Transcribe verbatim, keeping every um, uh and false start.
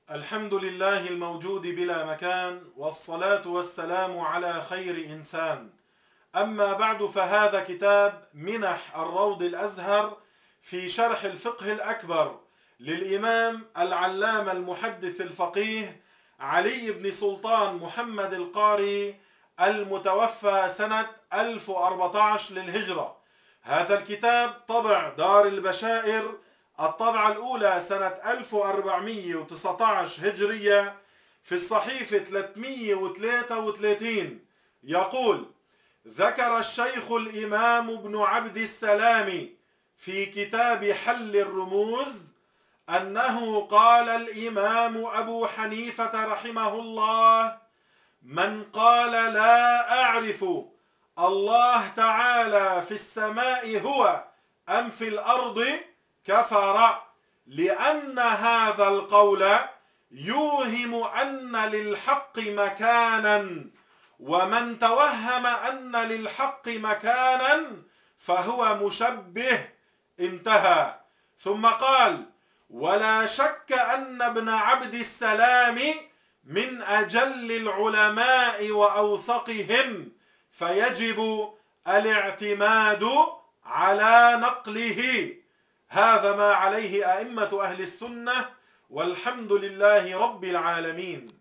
الحمد لله الموجود بلا مكان، والصلاة والسلام على خير إنسان. أما بعد، فهذا كتاب منح الروض الأزهر في شرح الفقه الأكبر للإمام العلامة المحدث الفقيه علي بن سلطان محمد القاري المتوفى سنة ألف وأربعة عشر للهجرة. هذا الكتاب طبع دار البشائر الطبعة الأولى سنة ألف وأربعمئة وتسعة عشر هجرية في الصحيفة ثلاثمئة وثلاثة وثلاثين. يقول: ذكر الشيخ الإمام ابن عبد السلام في كتاب حل الرموز أنه قال الإمام أبو حنيفة رحمه الله: من قال لا أعرف الله تعالى في السماء هو أم في الأرض كفر، لأن هذا القول يوهم أن للحق مكانا، ومن توهم أن للحق مكانا فهو مشبه. انتهى. ثم قال: ولا شك أن ابن عبد السلام من أجل العلماء وأوثقهم، فيجب الاعتماد على نقله. هذا ما عليه أئمة أهل السنة، والحمد لله رب العالمين.